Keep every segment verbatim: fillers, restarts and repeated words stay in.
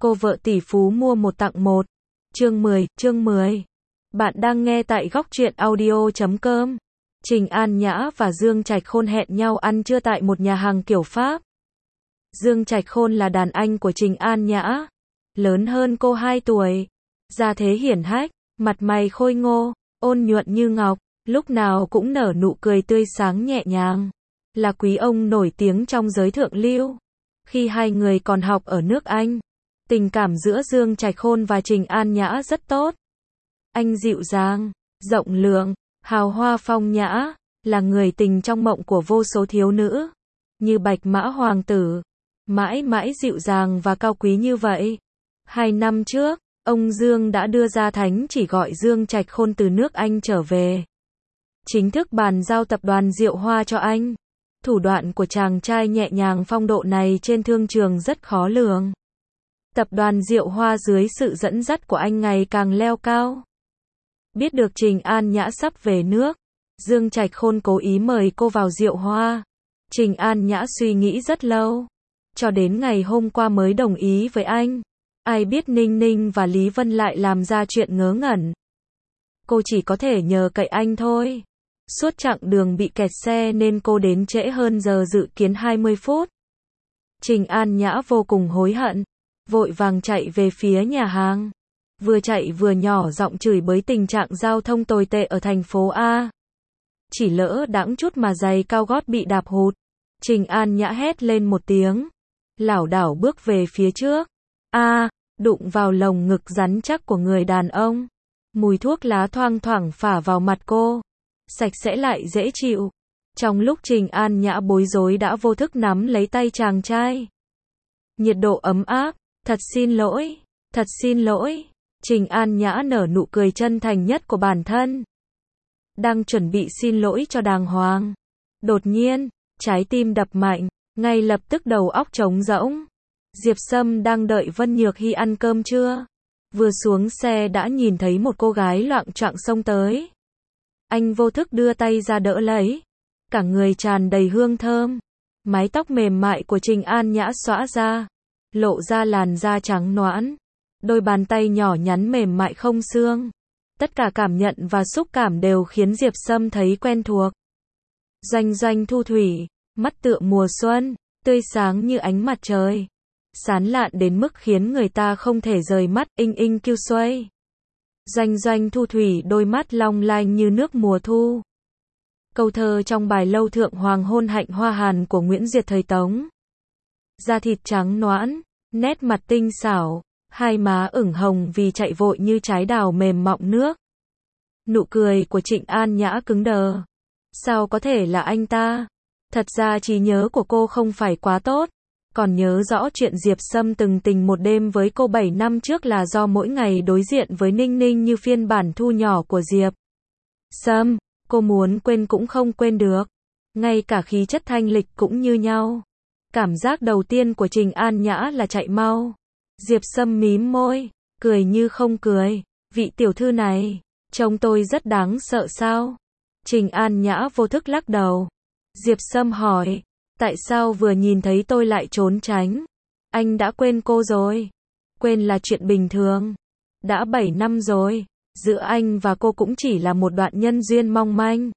Cô vợ tỷ phú mua một tặng một. Chương mười, chương mười. Bạn đang nghe tại góc truyện audio chấm com. Trình An Nhã và Dương Trạch Khôn hẹn nhau ăn trưa tại một nhà hàng kiểu Pháp. Dương Trạch Khôn là đàn anh của Trình An Nhã, lớn hơn cô hai tuổi, gia thế hiển hách, mặt mày khôi ngô, ôn nhuận như ngọc, lúc nào cũng nở nụ cười tươi sáng nhẹ nhàng, là quý ông nổi tiếng trong giới thượng lưu. Khi hai người còn học ở nước Anh, tình cảm giữa Dương Trạch Khôn và Trình An Nhã rất tốt. Anh dịu dàng, rộng lượng, hào hoa phong nhã, là người tình trong mộng của vô số thiếu nữ, như bạch mã hoàng tử, mãi mãi dịu dàng và cao quý như vậy. Hai năm trước, ông Dương đã đưa ra thánh chỉ gọi Dương Trạch Khôn từ nước Anh trở về, chính thức bàn giao tập đoàn Diệu Hoa cho anh. Thủ đoạn của chàng trai nhẹ nhàng phong độ này trên thương trường rất khó lường. Tập đoàn Diệu Hoa dưới sự dẫn dắt của anh ngày càng leo cao. Biết được Trình An Nhã sắp về nước, Dương Trạch Khôn cố ý mời cô vào Diệu Hoa. Trình An Nhã suy nghĩ rất lâu, cho đến ngày hôm qua mới đồng ý với anh. Ai biết Ninh Ninh và Lý Vân lại làm ra chuyện ngớ ngẩn. Cô chỉ có thể nhờ cậy anh thôi. Suốt chặng đường bị kẹt xe nên cô đến trễ hơn giờ dự kiến hai mươi phút. Trình An Nhã vô cùng hối hận, vội vàng chạy về phía nhà hàng. Vừa chạy vừa nhỏ giọng chửi bới tình trạng giao thông tồi tệ ở thành phố A. Chỉ lỡ đãng chút mà giày cao gót bị đạp hụt. Trình An Nhã hét lên một tiếng, lảo đảo bước về phía trước. A, đụng vào lồng ngực rắn chắc của người đàn ông. Mùi thuốc lá thoang thoảng phả vào mặt cô, sạch sẽ lại dễ chịu. Trong lúc Trình An Nhã bối rối đã vô thức nắm lấy tay chàng trai. Nhiệt độ ấm áp, thật xin lỗi, thật xin lỗi. Trình An Nhã nở nụ cười chân thành nhất của bản thân. Đang chuẩn bị xin lỗi cho đàng hoàng. Đột nhiên, trái tim đập mạnh, ngay lập tức đầu óc trống rỗng. Diệp Sâm đang đợi Vân Nhược Hy ăn cơm trưa. Vừa xuống xe đã nhìn thấy một cô gái loạng choạng xông tới. Anh vô thức đưa tay ra đỡ lấy. Cả người tràn đầy hương thơm. Mái tóc mềm mại của Trình An Nhã xõa ra, lộ ra làn da trắng nõn. Đôi bàn tay nhỏ nhắn mềm mại không xương. Tất cả cảm nhận và xúc cảm đều khiến Diệp Sâm thấy quen thuộc. Doanh doanh thu thủy, mắt tựa mùa xuân, tươi sáng như ánh mặt trời. Sán lạn đến mức khiến người ta không thể rời mắt, inh inh kiêu xoay. Doanh doanh thu thủy, đôi mắt long lanh như nước mùa thu. Câu thơ trong bài Lâu Thượng Hoàng hôn hạnh hoa hàn của Nguyễn Duyệt thời Tống. Da thịt trắng nõn, nét mặt tinh xảo, hai má ửng hồng vì chạy vội như trái đào mềm mọng nước. Nụ cười của Trịnh An Nhã cứng đờ. Sao có thể là anh ta? Thật ra trí nhớ của cô không phải quá tốt. Còn nhớ rõ chuyện Diệp Sâm từng tình một đêm với cô bảy năm trước là do mỗi ngày đối diện với Ninh Ninh như phiên bản thu nhỏ của Diệp Sâm. Cô muốn quên cũng không quên được. Ngay cả khí chất thanh lịch cũng như nhau. Cảm giác đầu tiên của Trình An Nhã là chạy mau. Diệp Sâm mím môi, cười như không cười. Vị tiểu thư này, trông tôi rất đáng sợ sao? Trình An Nhã vô thức lắc đầu. Diệp Sâm hỏi, tại sao vừa nhìn thấy tôi lại trốn tránh? Anh đã quên cô rồi. Quên là chuyện bình thường. Đã bảy năm rồi, giữa anh và cô cũng chỉ là một đoạn nhân duyên mong manh.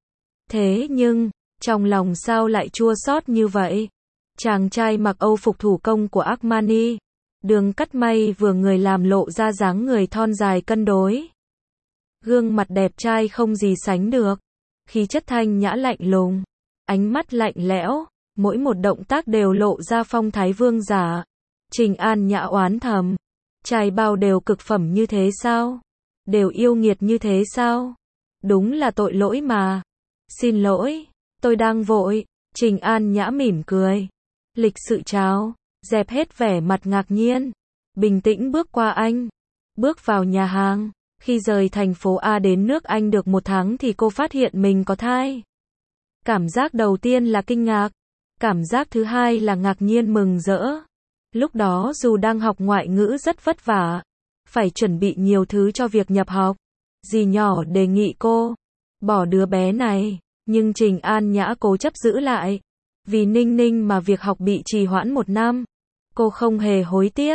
Thế nhưng, trong lòng sao lại chua xót như vậy? Chàng trai mặc âu phục thủ công của Armani, đường cắt may vừa người làm lộ ra dáng người thon dài cân đối. Gương mặt đẹp trai không gì sánh được. Khí chất thanh nhã lạnh lùng, ánh mắt lạnh lẽo, mỗi một động tác đều lộ ra phong thái vương giả. Trình An Nhã oán thầm, trai bao đều cực phẩm như thế sao? Đều yêu nghiệt như thế sao? Đúng là tội lỗi mà. Xin lỗi, tôi đang vội. Trình An Nhã mỉm cười, lịch sự chào, dẹp hết vẻ mặt ngạc nhiên, bình tĩnh bước qua anh, bước vào nhà hàng. Khi rời thành phố A đến nước Anh được một tháng thì cô phát hiện mình có thai. Cảm giác đầu tiên là kinh ngạc, cảm giác thứ hai là ngạc nhiên mừng rỡ. Lúc đó dù đang học ngoại ngữ rất vất vả, phải chuẩn bị nhiều thứ cho việc nhập học. Dì nhỏ đề nghị cô bỏ đứa bé này, nhưng Trình An Nhã cố chấp giữ lại. Vì Ninh Ninh mà việc học bị trì hoãn một năm. Cô không hề hối tiếc.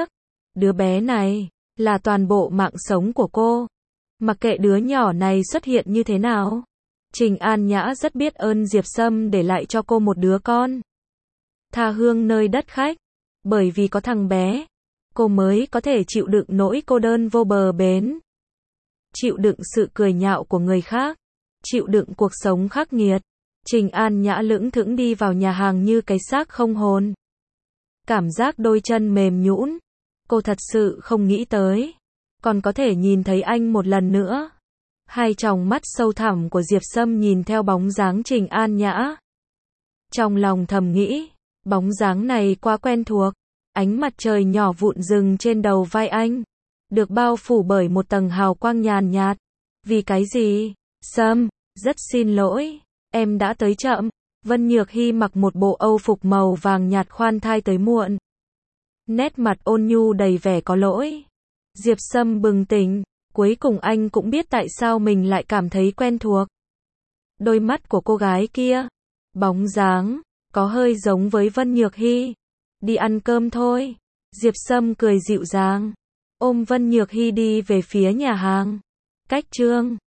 Đứa bé này là toàn bộ mạng sống của cô. Mặc kệ đứa nhỏ này xuất hiện như thế nào, Trình An Nhã rất biết ơn Diệp Sâm để lại cho cô một đứa con. Tha hương nơi đất khách. Bởi vì có thằng bé, cô mới có thể chịu đựng nỗi cô đơn vô bờ bến. Chịu đựng sự cười nhạo của người khác. Chịu đựng cuộc sống khắc nghiệt. Trình An Nhã lững thững đi vào nhà hàng như cái xác không hồn. Cảm giác đôi chân mềm nhũn. Cô thật sự không nghĩ tới còn có thể nhìn thấy anh một lần nữa. Hai tròng mắt sâu thẳm của Diệp Sâm nhìn theo bóng dáng Trình An Nhã. Trong lòng thầm nghĩ, bóng dáng này quá quen thuộc. Ánh mặt trời nhỏ vụn rừng trên đầu vai anh, được bao phủ bởi một tầng hào quang nhàn nhạt. Vì cái gì? Sâm, rất xin lỗi, em đã tới chậm. Vân Nhược Hy mặc một bộ âu phục màu vàng nhạt khoan thai tới muộn. Nét mặt ôn nhu đầy vẻ có lỗi. Diệp Sâm bừng tỉnh, cuối cùng anh cũng biết tại sao mình lại cảm thấy quen thuộc. Đôi mắt của cô gái kia, bóng dáng, có hơi giống với Vân Nhược Hy. Đi ăn cơm thôi. Diệp Sâm cười dịu dàng, ôm Vân Nhược Hy đi về phía nhà hàng. Cách Trương